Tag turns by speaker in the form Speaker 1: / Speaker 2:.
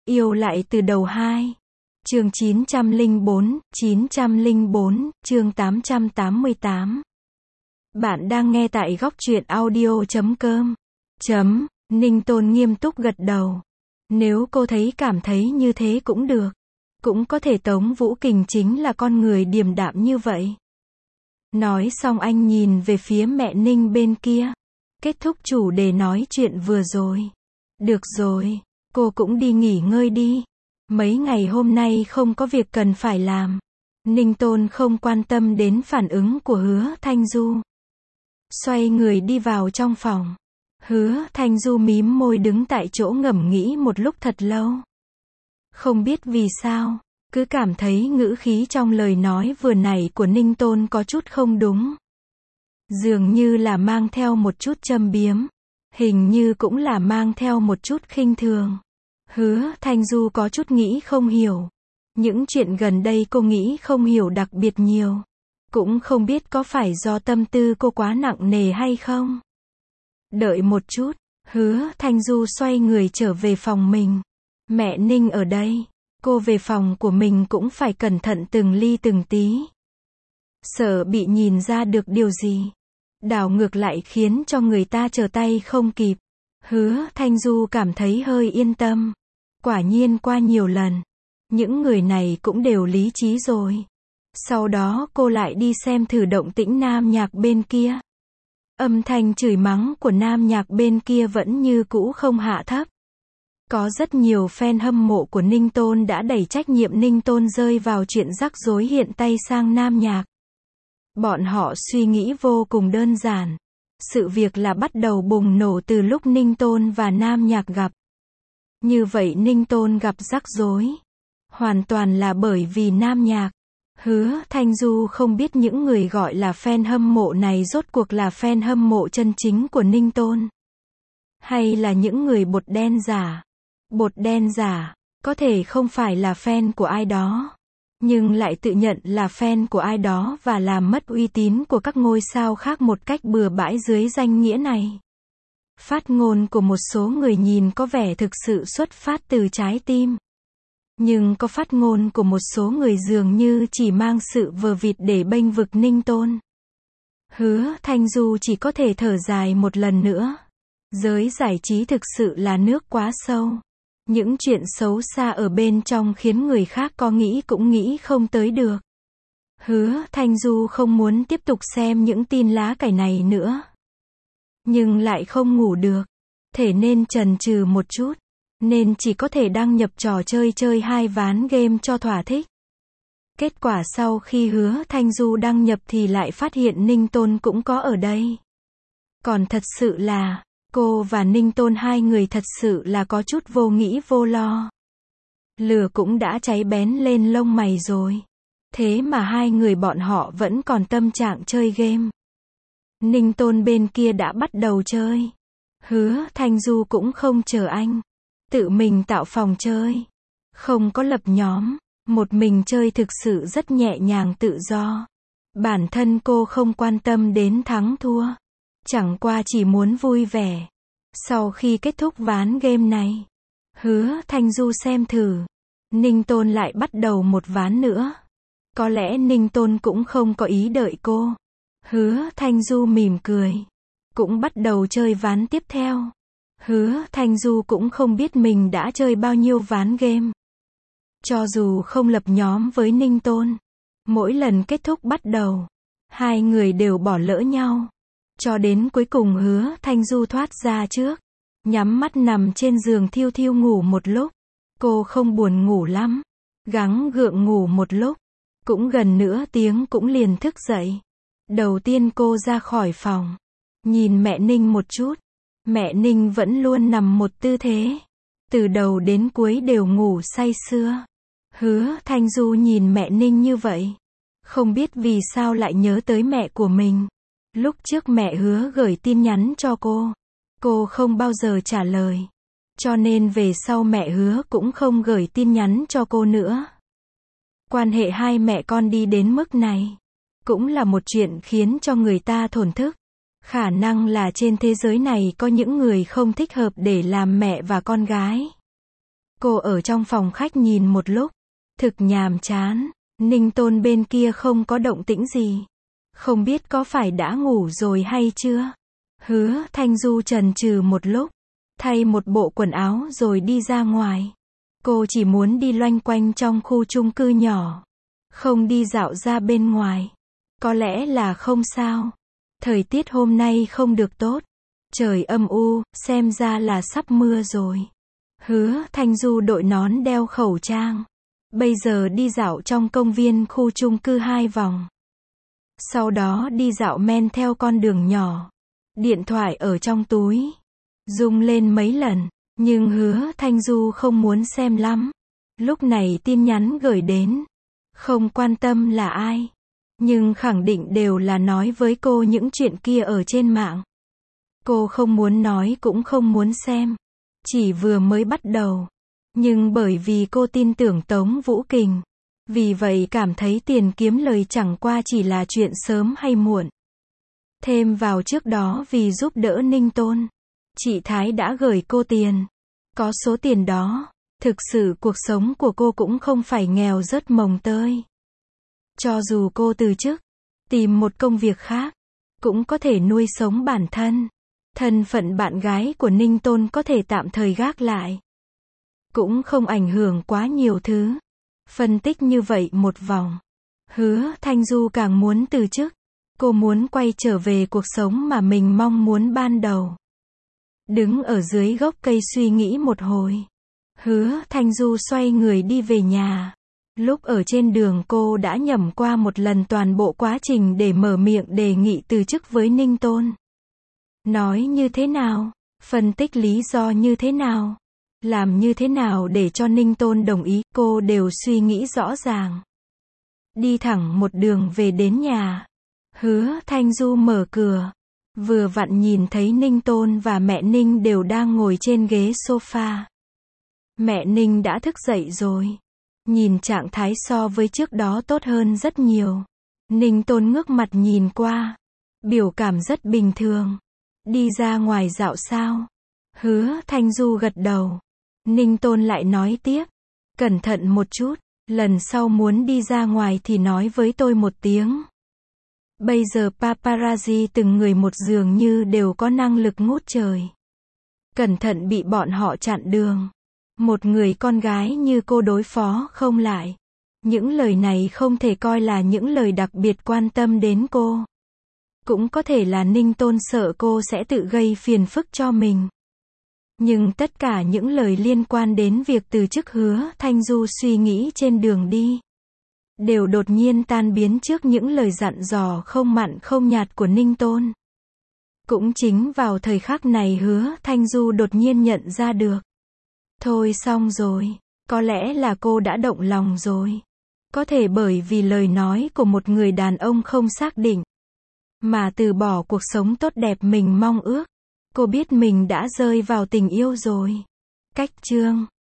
Speaker 1: Yêu lại từ đầu 2. Chương 904, chương 888. Bạn đang nghe tại góc truyện audio.com. Ninh Tôn nghiêm túc gật đầu. Nếu cô cảm thấy như thế cũng được. Cũng có thể Tống Vũ Kình chính là con người điềm đạm như vậy. Nói xong anh nhìn về phía mẹ Ninh bên kia. Kết thúc chủ đề nói chuyện vừa rồi. Được rồi, cô cũng đi nghỉ ngơi đi. Mấy ngày hôm nay không có việc cần phải làm. Ninh Tôn không quan tâm đến phản ứng của Hứa Thanh Du. Xoay người đi vào trong phòng. Hứa Thanh Du mím môi đứng tại chỗ ngẫm nghĩ một lúc thật lâu. Không biết vì sao, cứ cảm thấy ngữ khí trong lời nói vừa nãy của Ninh Tôn có chút không đúng. Dường như là mang theo một chút châm biếm. Hình như cũng là mang theo một chút khinh thường. Hứa Thanh Du có chút nghĩ không hiểu. Những chuyện gần đây cô nghĩ không hiểu đặc biệt nhiều. Cũng không biết có phải do tâm tư cô quá nặng nề hay không. Đợi một chút, Hứa Thanh Du xoay người trở về phòng mình. Mẹ Ninh ở đây. Cô về phòng của mình cũng phải cẩn thận từng ly từng tí. Sợ bị nhìn ra được điều gì. Đảo ngược lại khiến cho người ta trở tay không kịp. Hứa Thanh Du cảm thấy hơi yên tâm. Quả nhiên qua nhiều lần, những người này cũng đều lý trí rồi. Sau đó cô lại đi xem thử động tĩnh Nam Nhạc bên kia. Âm thanh chửi mắng của Nam Nhạc bên kia vẫn như cũ không hạ thấp. Có rất nhiều fan hâm mộ của Ninh Tôn đã đẩy trách nhiệm Ninh Tôn rơi vào chuyện rắc rối hiện tay sang Nam Nhạc. Bọn họ suy nghĩ vô cùng đơn giản. Sự việc là bắt đầu bùng nổ từ lúc Ninh Tôn và Nam Nhạc gặp. Như vậy Ninh Tôn gặp rắc rối. Hoàn toàn là bởi vì Nam Nhạc. Hứa Thanh Du không biết những người gọi là fan hâm mộ này rốt cuộc là fan hâm mộ chân chính của Ninh Tôn. Hay là những người bột đen giả. Bột đen giả, có thể không phải là fan của ai đó. Nhưng lại tự nhận là fan của ai đó và làm mất uy tín của các ngôi sao khác một cách bừa bãi dưới danh nghĩa này. Phát ngôn của một số người nhìn có vẻ thực sự xuất phát từ trái tim. Nhưng có phát ngôn của một số người dường như chỉ mang sự vờ vịt để bênh vực Ninh Tôn. Hứa Thanh Du chỉ có thể thở dài một lần nữa. Giới giải trí thực sự là nước quá sâu. Những chuyện xấu xa ở bên trong khiến người khác có nghĩ cũng nghĩ không tới được. Hứa Thanh Du không muốn tiếp tục xem những tin lá cải này nữa. Nhưng lại không ngủ được. Thể nên chần chừ một chút. Nên chỉ có thể đăng nhập trò chơi 2 ván game cho thỏa thích. Kết quả sau khi Hứa Thanh Du đăng nhập thì lại phát hiện Ninh Tôn cũng có ở đây. Còn thật sự là, cô và Ninh Tôn hai người thật sự là có chút vô nghĩ vô lo. Lửa cũng đã cháy bén lên lông mày rồi. Thế mà hai người bọn họ vẫn còn tâm trạng chơi game. Ninh Tôn bên kia đã bắt đầu chơi. Hứa Thanh Du cũng không chờ anh. Tự mình tạo phòng chơi. Không có lập nhóm. Một mình chơi thực sự rất nhẹ nhàng tự do. Bản thân cô không quan tâm đến thắng thua. Chẳng qua chỉ muốn vui vẻ. Sau khi kết thúc ván game này, Hứa Thanh Du xem thử. Ninh Tôn lại bắt đầu một ván nữa. Có lẽ Ninh Tôn cũng không có ý đợi cô. Hứa Thanh Du mỉm cười. Cũng bắt đầu chơi ván tiếp theo. Hứa Thanh Du cũng không biết mình đã chơi bao nhiêu ván game. Cho dù không lập nhóm với Ninh Tôn, mỗi lần kết thúc bắt đầu, hai người đều bỏ lỡ nhau. Cho đến cuối cùng Hứa Thanh Du thoát ra trước. Nhắm mắt nằm trên giường thiêu thiêu ngủ một lúc. Cô không buồn ngủ lắm. Gắng gượng ngủ một lúc. Cũng gần nửa tiếng cũng liền thức dậy. Đầu tiên cô ra khỏi phòng. Nhìn mẹ Ninh một chút. Mẹ Ninh vẫn luôn nằm một tư thế. Từ đầu đến cuối đều ngủ say sưa. Hứa Thanh Du nhìn mẹ Ninh như vậy. Không biết vì sao lại nhớ tới mẹ của mình. Lúc trước mẹ Hứa gửi tin nhắn cho cô không bao giờ trả lời. Cho nên về sau mẹ Hứa cũng không gửi tin nhắn cho cô nữa. Quan hệ hai mẹ con đi đến mức này, cũng là một chuyện khiến cho người ta thổn thức. Khả năng là trên thế giới này có những người không thích hợp để làm mẹ và con gái. Cô ở trong phòng khách nhìn một lúc. Thực nhàm chán. Ninh Tôn bên kia không có động tĩnh gì. Không biết có phải đã ngủ rồi hay chưa? Hứa Thanh Du chần chừ một lúc. Thay một bộ quần áo rồi đi ra ngoài. Cô chỉ muốn đi loanh quanh trong khu chung cư nhỏ. Không đi dạo ra bên ngoài. Có lẽ là không sao. Thời tiết hôm nay không được tốt. Trời âm u, xem ra là sắp mưa rồi. Hứa Thanh Du đội nón đeo khẩu trang. Bây giờ đi dạo trong công viên khu chung cư 2 vòng. Sau đó đi dạo men theo con đường nhỏ. Điện thoại ở trong túi. Rung lên mấy lần. Nhưng Hứa Thanh Du không muốn xem lắm. Lúc này tin nhắn gửi đến. Không quan tâm là ai. Nhưng khẳng định đều là nói với cô những chuyện kia ở trên mạng. Cô không muốn nói cũng không muốn xem. Chỉ vừa mới bắt đầu. Nhưng bởi vì cô tin tưởng Tống Vũ Kình. Vì vậy cảm thấy tiền kiếm lời chẳng qua chỉ là chuyện sớm hay muộn. Thêm vào trước đó vì giúp đỡ Ninh Tôn. Chị Thái đã gửi cô tiền. Có số tiền đó. Thực sự cuộc sống của cô cũng không phải nghèo rớt mồng tơi. Cho dù cô từ chức. Tìm một công việc khác. Cũng có thể nuôi sống bản thân. Thân phận bạn gái của Ninh Tôn có thể tạm thời gác lại. Cũng không ảnh hưởng quá nhiều thứ. Phân tích như vậy một vòng. Hứa Thanh Du càng muốn từ chức. Cô muốn quay trở về cuộc sống mà mình mong muốn ban đầu. Đứng ở dưới gốc cây suy nghĩ một hồi. Hứa Thanh Du xoay người đi về nhà. Lúc ở trên đường cô đã nhẩm qua một lần toàn bộ quá trình để mở miệng đề nghị từ chức với Ninh Tôn. Nói như thế nào? Phân tích lý do như thế nào? Làm như thế nào để cho Ninh Tôn đồng ý? Cô đều suy nghĩ rõ ràng. Đi thẳng một đường về đến nhà. Hứa Thanh Du mở cửa. Vừa vặn nhìn thấy Ninh Tôn và mẹ Ninh đều đang ngồi trên ghế sofa. Mẹ Ninh đã thức dậy rồi. Nhìn trạng thái so với trước đó tốt hơn rất nhiều. Ninh Tôn ngước mặt nhìn qua. Biểu cảm rất bình thường. Đi ra ngoài dạo sao? Hứa Thanh Du gật đầu. Ninh Tôn lại nói tiếp. Cẩn thận một chút. Lần sau muốn đi ra ngoài thì nói với tôi một tiếng. Bây giờ paparazzi từng người một dường như đều có năng lực ngút trời. Cẩn thận bị bọn họ chặn đường. Một người con gái như cô đối phó không lại. Những lời này không thể coi là những lời đặc biệt quan tâm đến cô. Cũng có thể là Ninh Tôn sợ cô sẽ tự gây phiền phức cho mình. Nhưng tất cả những lời liên quan đến việc từ chức Hứa Thanh Du suy nghĩ trên đường đi. Đều đột nhiên tan biến trước những lời dặn dò không mặn không nhạt của Ninh Tôn. Cũng chính vào thời khắc này Hứa Thanh Du đột nhiên nhận ra được. Thôi xong rồi. Có lẽ là cô đã động lòng rồi. Có thể bởi vì lời nói của một người đàn ông không xác định. Mà từ bỏ cuộc sống tốt đẹp mình mong ước. Cô biết mình đã rơi vào tình yêu rồi. Cách chương